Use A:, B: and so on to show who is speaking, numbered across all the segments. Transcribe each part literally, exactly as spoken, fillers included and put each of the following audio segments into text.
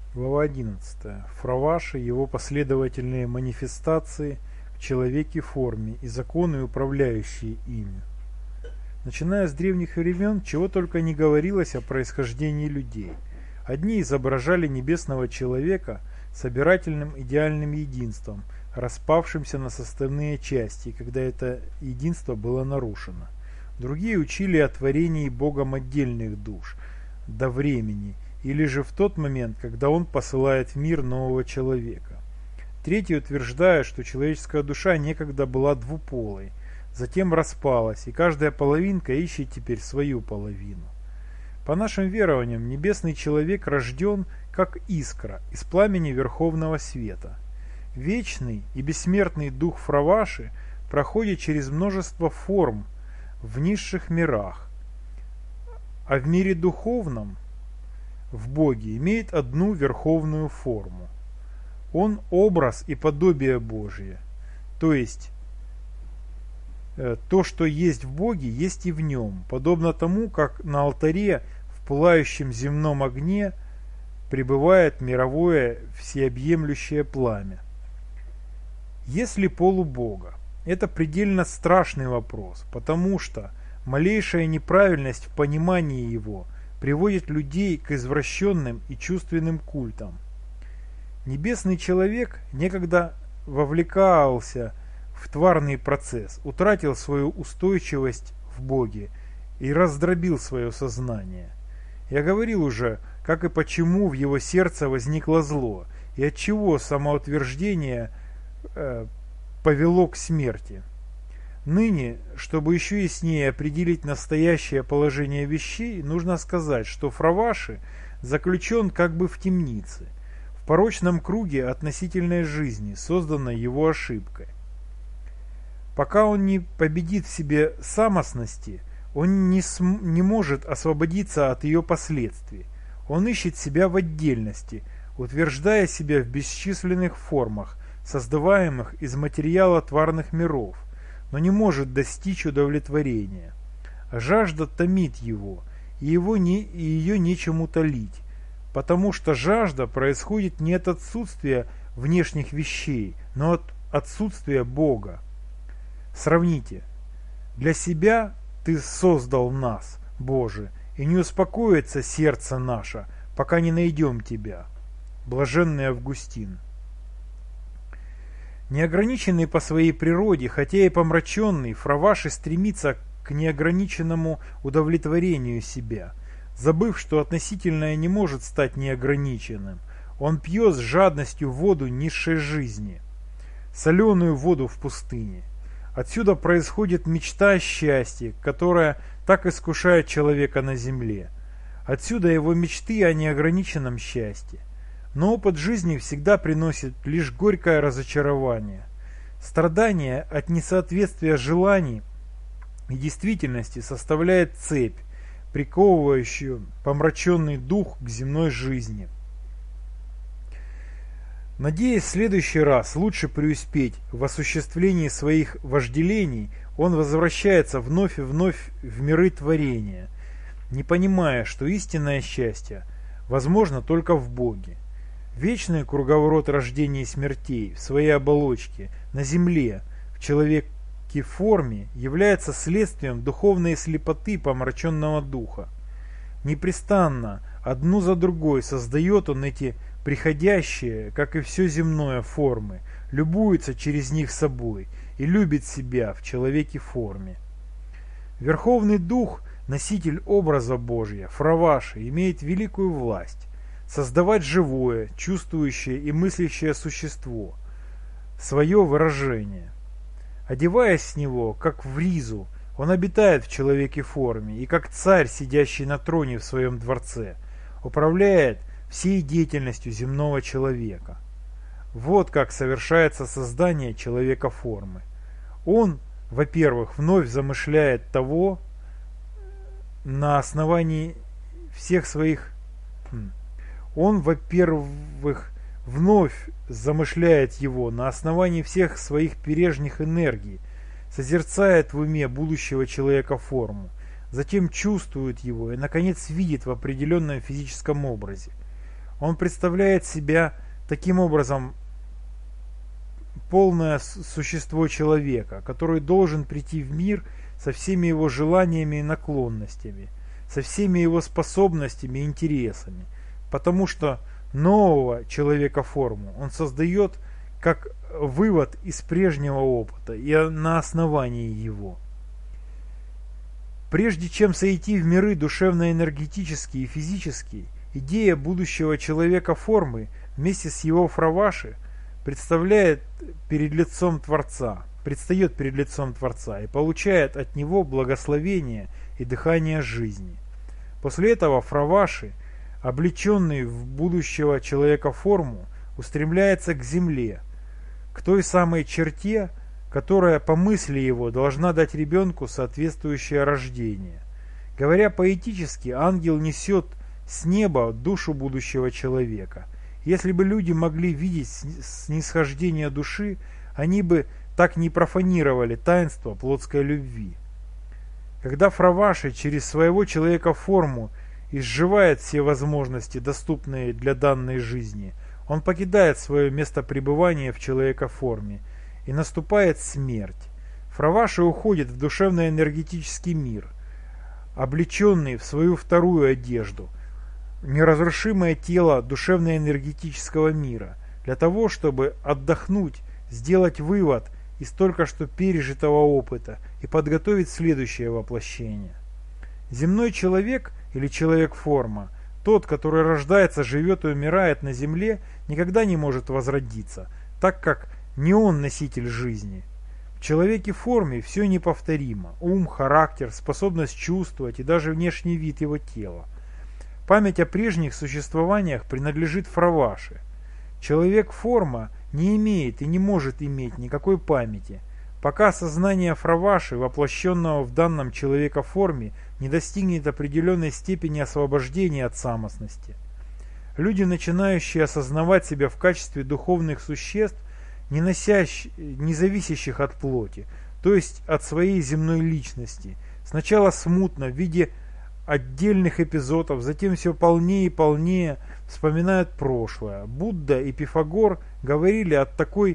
A: Глава одиннадцатая. Фраваши, его последовательные манифестации в человеке форме и законы, управляющие ими. Начиная с древних времен, чего только не говорилось о происхождении людей. Одни изображали небесного человека собирательным идеальным единством, распавшимся на составные части, когда это единство было нарушено. Другие учили о творении Богом отдельных душ до времени, или же в тот момент, когда он посылает в мир нового человека. Третьи утверждают, что человеческая душа некогда была двуполой, затем распалась, и каждая половинка ищет теперь свою половину. По нашим верованиям, небесный человек рожден как искра из пламени Верховного Света. Вечный и бессмертный дух Фраваши проходит через множество форм в низших мирах, а в мире духовном, в Боге, имеет одну верховную форму. Он образ и подобие Божие, то есть э, то, что есть в Боге, есть и в нем, подобно тому, как на алтаре в пылающем земном огне пребывает мировое всеобъемлющее пламя. Есть ли полубога? Это предельно страшный вопрос, потому что малейшая неправильность в понимании его приводит людей к извращенным и чувственным культам. Небесный человек некогда вовлекался в тварный процесс, утратил свою устойчивость в Боге и раздробил свое сознание. Я говорил уже, как и почему в его сердце возникло зло, и от чего самоутверждение э, повело к смерти. Ныне, чтобы еще яснее определить настоящее положение вещей, нужно сказать, что Фраваши заключен как бы в темнице, в порочном круге относительной жизни, созданной его ошибкой. Пока он не победит в себе самостности, он не, см- не может освободиться от ее последствий. Он ищет себя в отдельности, утверждая себя в бесчисленных формах, создаваемых из материала тварных миров, но не может достичь удовлетворения. Жажда томит его, и, его не, и ее нечем утолить, потому что жажда происходит не от отсутствия внешних вещей, но от отсутствия Бога. Сравните. Для себя Ты создал нас, Боже, и не успокоится сердце наше, пока не найдем Тебя. Блаженный Августин. Неограниченный по своей природе, хотя и помраченный, Фраваши стремится к неограниченному удовлетворению себя. Забыв, что относительное не может стать неограниченным, он пьет с жадностью воду низшей жизни, соленую воду в пустыне. Отсюда происходит мечта о счастье, которая так искушает человека на земле. Отсюда его мечты о неограниченном счастье. Но опыт жизни всегда приносит лишь горькое разочарование. Страдание от несоответствия желаний и действительности составляет цепь, приковывающую помраченный дух к земной жизни. Надеясь в следующий раз лучше преуспеть в осуществлении своих вожделений, он возвращается вновь и вновь в миры творения, не понимая, что истинное счастье возможно только в Боге. Вечный круговорот рождений и смертей в своей оболочке, на земле, в человеке форме, является следствием духовной слепоты помраченного духа. Непрестанно, одну за другой, создает он эти приходящие, как и все земное, формы, любуется через них собой и любит себя в человеке форме. Верховный Дух, носитель образа Божия, Фраваши, имеет великую власть создавать живое, чувствующее и мыслящее существо, свое выражение. Одеваясь с него, как в ризу, он обитает в человеке форме и, как царь, сидящий на троне в своем дворце, управляет всей деятельностью земного человека. Вот как совершается создание человека формы. Он, во-первых, вновь замышляет того на основании всех своих... Он, во-первых, вновь замышляет его на основании всех своих прежних энергий, созерцает в уме будущего человека форму, затем чувствует его и, наконец, видит в определенном физическом образе. Он представляет себя таким образом полное существо человека, который должен прийти в мир со всеми его желаниями и наклонностями, со всеми его способностями и интересами, потому что нового человека-форму он создает как вывод из прежнего опыта и на основании его. Прежде чем сойти в миры душевно-энергетические и физические, идея будущего человека-формы вместе с его фраваши представляет перед лицом Творца, предстает перед лицом Творца и получает от него благословение и дыхание жизни. После этого фраваши, облеченный в будущего человека форму, устремляется к земле, к той самой черте, которая по мысли его должна дать ребенку соответствующее рождение. Говоря поэтически, ангел несет с неба душу будущего человека. Если бы люди могли видеть снисхождение души, они бы так не профанировали таинство плотской любви. Когда фраваши через своего человека форму изживает все возможности, доступные для данной жизни, он покидает свое место пребывания в человека форме, и наступает смерть. Фраваши уходит в душевно-энергетический мир, облеченный в свою вторую одежду, неразрушимое тело душевно-энергетического мира, для того, чтобы отдохнуть, сделать вывод из только что пережитого опыта и подготовить следующее воплощение. Земной человек или человек-форма, тот, который рождается, живет и умирает на земле, никогда не может возродиться, так как не он носитель жизни. В человеке форме все неповторимо. Ум, характер, способность чувствовать и даже внешний вид его тела. Память о прежних существованиях принадлежит фраваши. Человек-форма не имеет и не может иметь никакой памяти, пока сознание фраваши, воплощенного в данном человека-форме, не достигнет определенной степени освобождения от самостности. Люди, начинающие осознавать себя в качестве духовных существ, не, носящих, не зависящих от плоти, то есть от своей земной личности, сначала смутно в виде отдельных эпизодов, затем все полнее и полнее вспоминают прошлое. Будда и Пифагор говорили о такой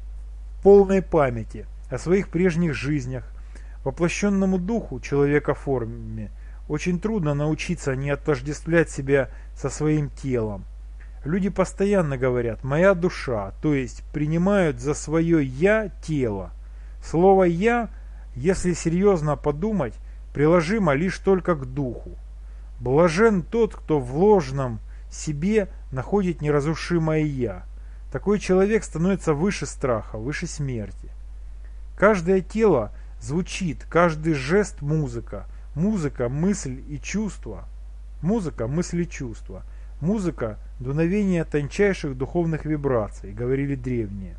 A: полной памяти о своих прежних жизнях. Воплощенному духу человека в форме очень трудно научиться не отождествлять себя со своим телом. Люди постоянно говорят «моя душа», то есть принимают за свое «я» тело. Слово «я», если серьезно подумать, приложимо лишь только к духу. Блажен тот, кто в ложном себе находит неразрушимое «я». Такой человек становится выше страха, выше смерти. Каждое тело звучит, каждый жест – музыка. Музыка – мысль и чувство. Музыка – мысль и чувство. Музыка – дуновение тончайших духовных вибраций, говорили древние.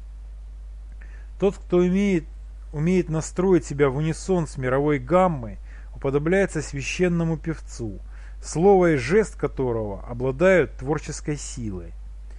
A: Тот, кто умеет, умеет настроить себя в унисон с мировой гаммой, уподобляется священному певцу, слово и жест которого обладают творческой силой.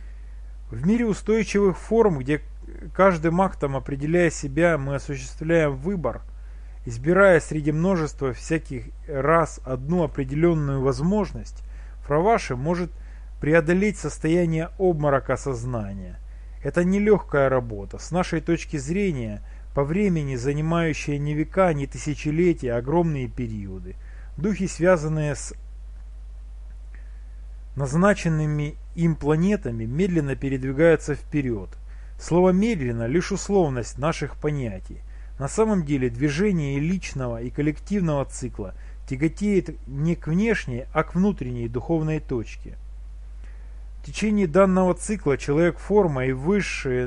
A: В мире устойчивых форм, где каждым актом, определяя себя, мы осуществляем выбор, избирая среди множества всяких раз одну определенную возможность, фраваши может преодолеть состояние обморока сознания. Это нелегкая работа, с нашей точки зрения, по времени занимающая не века, не тысячелетия, а огромные периоды. Духи, связанные с назначенными им планетами, медленно передвигаются вперед. Слово «медленно» лишь условность наших понятий. На самом деле движение и личного, и коллективного цикла тяготеет не к внешней, а к внутренней духовной точке. В течение данного цикла человек-форма и высшие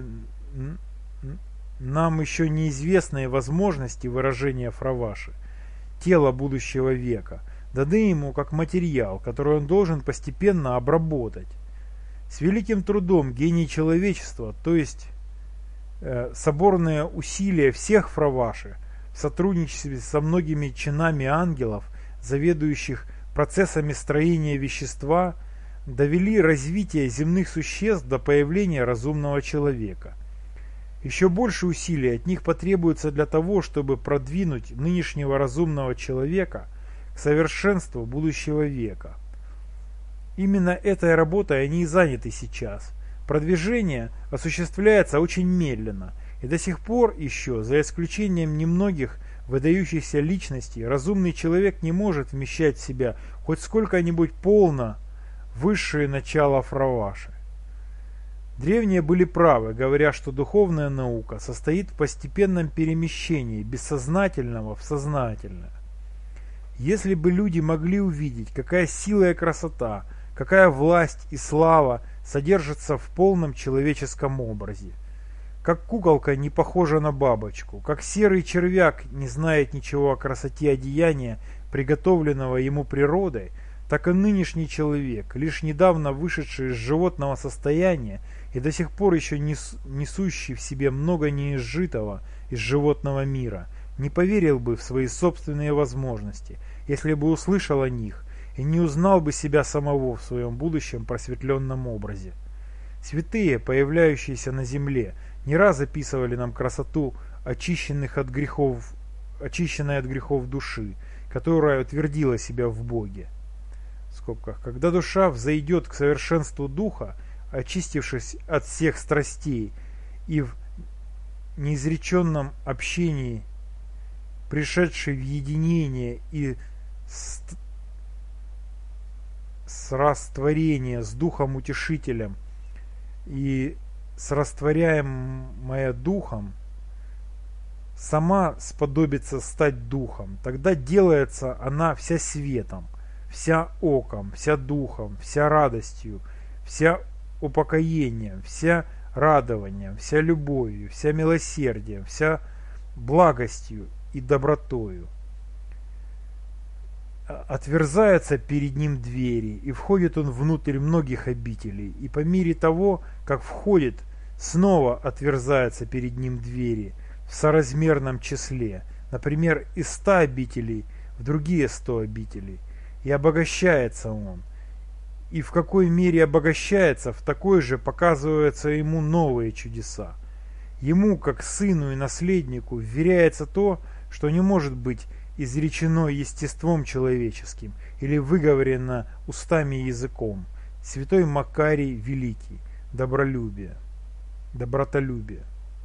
A: нам еще неизвестные возможности выражения фраваши, тело будущего века, даны ему как материал, который он должен постепенно обработать. С великим трудом гений человечества, то есть э, соборные усилия всех фраваши, в сотрудничестве со многими чинами ангелов, заведующих процессами строения вещества, довели развитие земных существ до появления разумного человека. Еще больше усилий от них потребуется для того, чтобы продвинуть нынешнего разумного человека к совершенству будущего века. Именно этой работой они и заняты сейчас. Продвижение осуществляется очень медленно, и до сих пор еще, за исключением немногих выдающихся личностей, разумный человек не может вмещать в себя хоть сколько-нибудь полно высшие начала Фраваши. Древние были правы, говоря, что духовная наука состоит в постепенном перемещении бессознательного в сознательное. Если бы люди могли увидеть, какая сила и красота, какая власть и слава содержатся в полном человеческом образе. Как куколка не похожа на бабочку, как серый червяк не знает ничего о красоте одеяния, приготовленного ему природой, так и нынешний человек, лишь недавно вышедший из животного состояния и до сих пор еще несущий в себе много неизжитого из животного мира, не поверил бы в свои собственные возможности, если бы услышал о них и не узнал бы себя самого в своем будущем просветленном образе. Святые, появляющиеся на земле, не раз описывали нам красоту очищенных от грехов, очищенной от грехов души, которая утвердила себя в Боге. В скобках, когда душа взойдет к совершенству духа, очистившись от всех страстей и в неизреченном общении, пришедшей в единение и с растворения с Духом Утешителем и с растворяемая Духом, сама сподобится стать Духом, тогда делается она вся светом, вся оком, вся духом, вся радостью, вся упокоением, вся радованием, вся любовью, вся милосердием, вся благостью и добротою. Отверзаются перед ним двери, и входит он внутрь многих обителей, и по мере того, как входит, снова отверзаются перед ним двери в соразмерном числе, например, из ста обителей в другие сто обителей, и обогащается он. И в какой мере обогащается, в такой же показываются ему новые чудеса. Ему, как сыну и наследнику, вверяется то, что не может быть изречено естеством человеческим или выговорено устами и языком. Святой Макарий Великий. Добролюбие. Добротолюбие.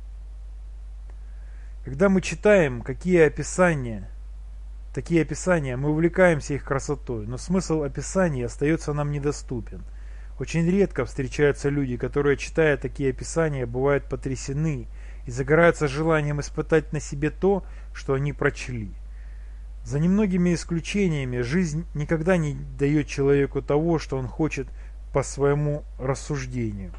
A: Когда мы читаем какие описания, такие описания, мы увлекаемся их красотой, но смысл описаний остается нам недоступен. Очень редко встречаются люди, которые, читая такие описания, бывают потрясены и загораются желанием испытать на себе то, что они прочли. За немногими исключениями жизнь никогда не дает человеку того, что он хочет по своему рассуждению.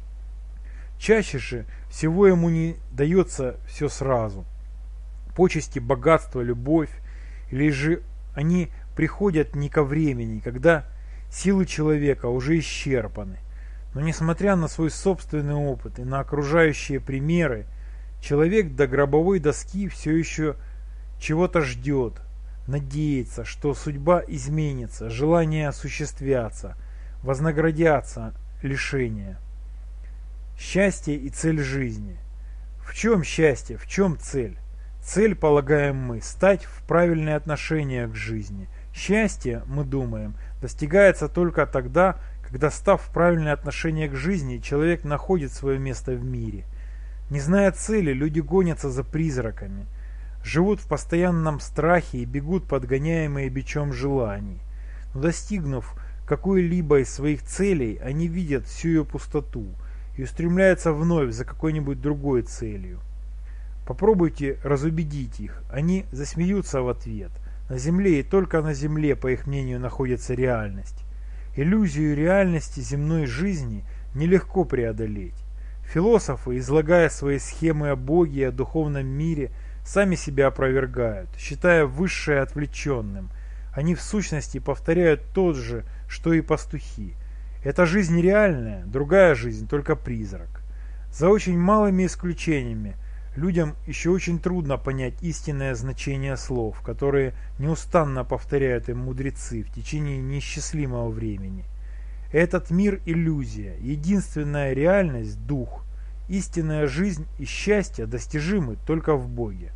A: Чаще же всего ему не дается все сразу. Почести, богатство, любовь, или же они приходят не ко времени, когда силы человека уже исчерпаны. Но несмотря на свой собственный опыт и на окружающие примеры, человек до гробовой доски все еще чего-то ждет, надеется, что судьба изменится, желания осуществятся, вознаградятся лишения. Счастье и цель жизни. В чем счастье, в чем цель? Цель, полагаем мы, стать в правильные отношения к жизни. Счастье, мы думаем, достигается только тогда, когда, став в правильные отношения к жизни, человек находит свое место в мире. Не зная цели, люди гонятся за призраками, живут в постоянном страхе и бегут, подгоняемые бичом желаний. Но достигнув какой-либо из своих целей, они видят всю ее пустоту и устремляются вновь за какой-нибудь другой целью. Попробуйте разубедить их, они засмеются в ответ. На земле и только на земле, по их мнению, находится реальность. Иллюзию реальности земной жизни нелегко преодолеть. Философы, излагая свои схемы о Боге и о духовном мире, сами себя опровергают, считая высшее отвлеченным. Они в сущности повторяют тот же, что и пастухи. Эта жизнь реальная, другая жизнь только призрак. За очень малыми исключениями людям еще очень трудно понять истинное значение слов, которые неустанно повторяют им мудрецы в течение неисчислимого времени. Этот мир – иллюзия, единственная реальность – дух, истинная жизнь и счастье достижимы только в Боге.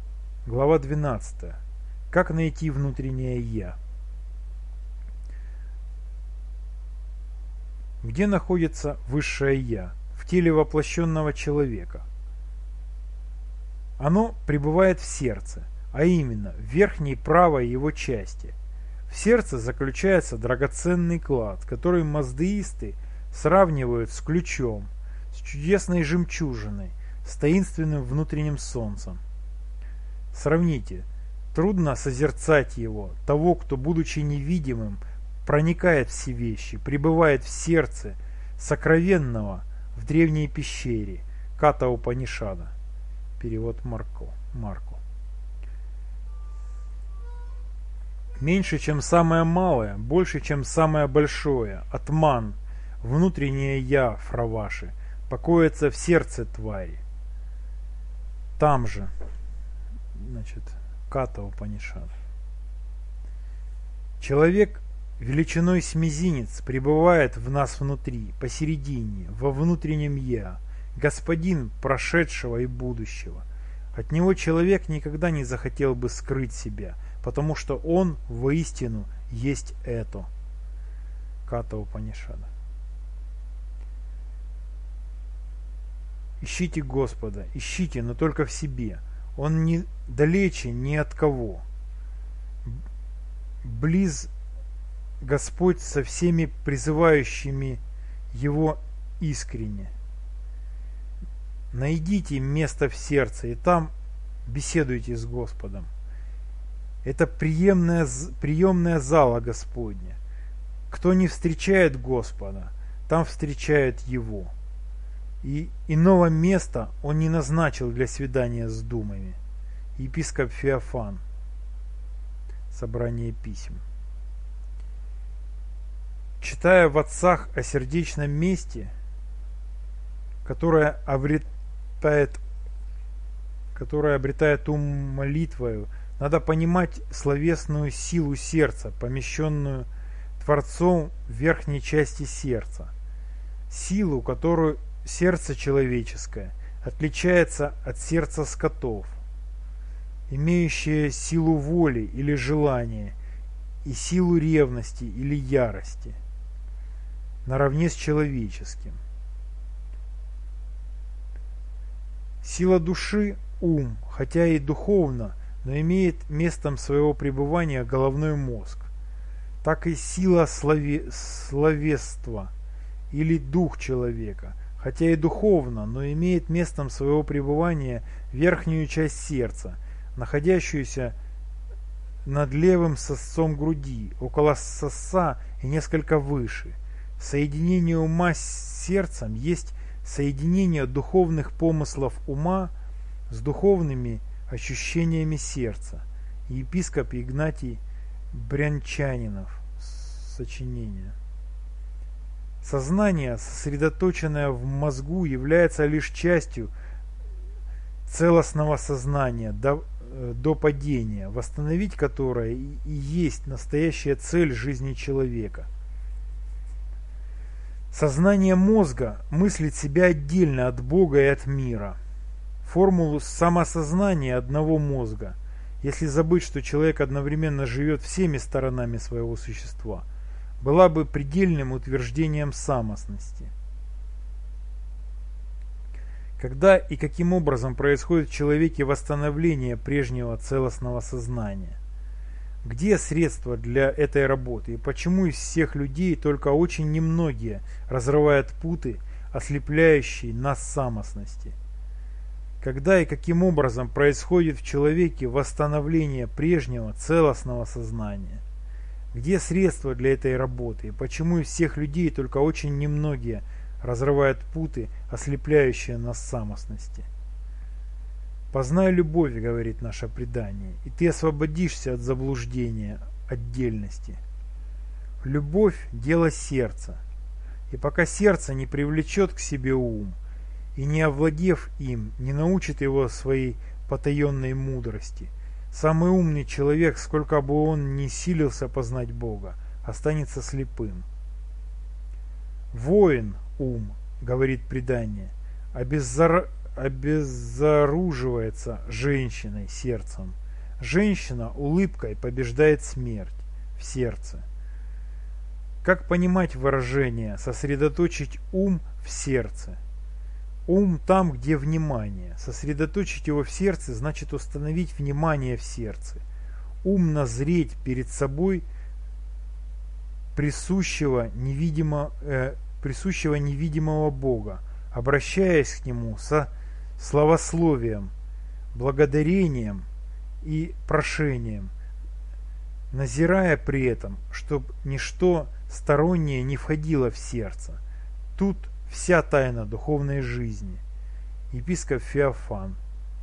A: Глава двенадцатая. Как найти внутреннее «Я». Где находится высшее Я в теле воплощенного человека? Оно пребывает в сердце, а именно в верхней правой его части. В сердце заключается драгоценный клад, который маздеисты сравнивают с ключом, с чудесной жемчужиной, с таинственным внутренним солнцем. Сравните, трудно созерцать его, того, кто, будучи невидимым, проникает в все вещи, пребывает в сердце сокровенного в древней пещере Ката Упанишада. Перевод Марко. Марко. Меньше, чем самое малое, больше, чем самое большое, атман, внутреннее я Фраваши, покоится в сердце твари. Там же, значит, Ката Упанишад. Человек величиной с мизинец пребывает в нас внутри, посередине, во внутреннем я, господин прошедшего и будущего. От него человек никогда не захотел бы скрыть себя, потому что он воистину есть это. Ката Упанишада. Ищите Господа, ищите, но только в себе. Он не далече ни от кого. Близ Господь со всеми призывающими Его искренне. Найдите место в сердце и там беседуйте с Господом. Это приемная, приемная зала Господня. Кто не встречает Господа, там встречает Его. И иного места Он не назначил для свидания с думами. Епископ Феофан. Собрание писем. Читая в отцах о сердечном месте, которое обретает, которое обретает ум молитвою, надо понимать словесную силу сердца, помещенную Творцом в верхней части сердца. Силу, которую сердце человеческое отличается от сердца скотов, имеющее силу воли или желания и силу ревности или ярости, наравне с человеческим. Сила души – ум, хотя и духовно, но имеет местом своего пребывания головной мозг. Так и сила слове... словесства или дух человека, хотя и духовно, но имеет местом своего пребывания верхнюю часть сердца, находящуюся над левым сосцом груди, около сосца и несколько выше. Соединение ума с сердцем есть соединение духовных помыслов ума с духовными ощущениями сердца. Епископ Игнатий Брянчанинов. Сочинение. Сознание, сосредоточенное в мозгу, является лишь частью целостного сознания до, до падения, восстановить которое и есть настоящая цель жизни человека. Сознание мозга мыслит себя отдельно от Бога и от мира. Формулу самосознания одного мозга, если забыть, что человек одновременно живет всеми сторонами своего существа, была бы предельным утверждением самостности. Когда и каким образом происходит в человеке восстановление прежнего целостного сознания? Где средства для этой работы и почему из всех людей только очень немногие разрывают путы, ослепляющие нас самостности? Когда и каким образом происходит в человеке восстановление прежнего целостного сознания? Где средства для этой работы и почему из всех людей только очень немногие разрывают путы, ослепляющие нас самостности? «Познай любовь, — говорит наше предание, — и ты освободишься от заблуждения отдельности. Любовь – дело сердца, и пока сердце не привлечет к себе ум, и не овладев им, не научит его своей потаенной мудрости, самый умный человек, сколько бы он ни силился познать Бога, останется слепым. Воин – ум, — говорит предание, — обеззар... обезоруживается женщиной сердцем. Женщина улыбкой побеждает смерть в сердце. Как понимать выражение «сосредоточить ум в сердце»? Ум там, где внимание. Сосредоточить его в сердце значит установить внимание в сердце. Ум назреть перед собой присущего, невидимо, э, присущего невидимого Бога, обращаясь к Нему со славословием, благодарением и прошением, назирая при этом, чтобы ничто стороннее не входило в сердце. Тут вся тайна духовной жизни. Епископ Феофан.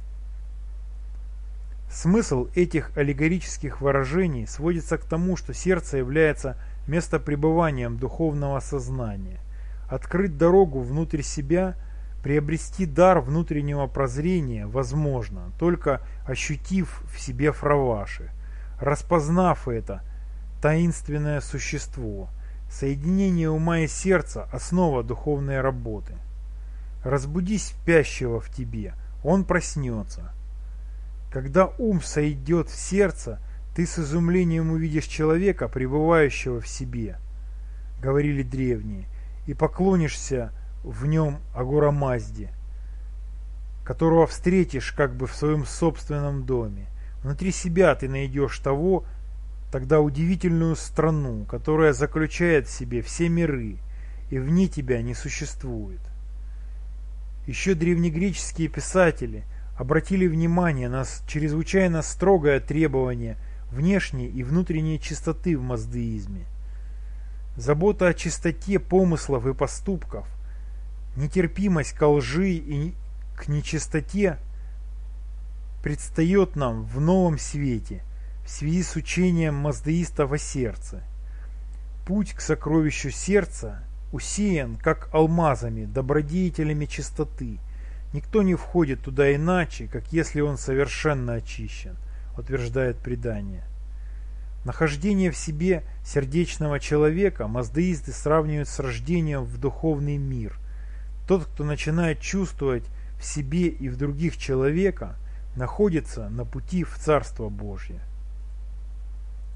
A: Смысл этих аллегорических выражений сводится к тому, что сердце является местопребыванием духовного сознания. Открыть дорогу внутрь себя, приобрести дар внутреннего прозрения возможно, только ощутив в себе фраваши, распознав это таинственное существо. Соединение ума и сердца – основа духовной работы. Разбуди спящего в тебе, он проснется. Когда ум сойдет в сердце, ты с изумлением увидишь человека, пребывающего в себе, говорили древние, и поклонишься в нем Агура Мазде, которого встретишь как бы в своем собственном доме. Внутри себя ты найдешь того, тогда удивительную страну, которая заключает в себе все миры, и вне тебя не существует. Еще древнегреческие писатели обратили внимание на чрезвычайно строгое требование внешней и внутренней чистоты в маздеизме. Забота о чистоте помыслов и поступков, нетерпимость ко лжи и к нечистоте предстает нам в новом свете, в связи с учением маздеистов о сердце. Путь к сокровищу сердца усеян, как алмазами, добродетелями чистоты. Никто не входит туда иначе, как если он совершенно очищен, утверждает предание. Нахождение в себе сердечного человека маздеисты сравнивают с рождением в духовный мир. Тот, кто начинает чувствовать в себе и в других человека, находится на пути в Царство Божье.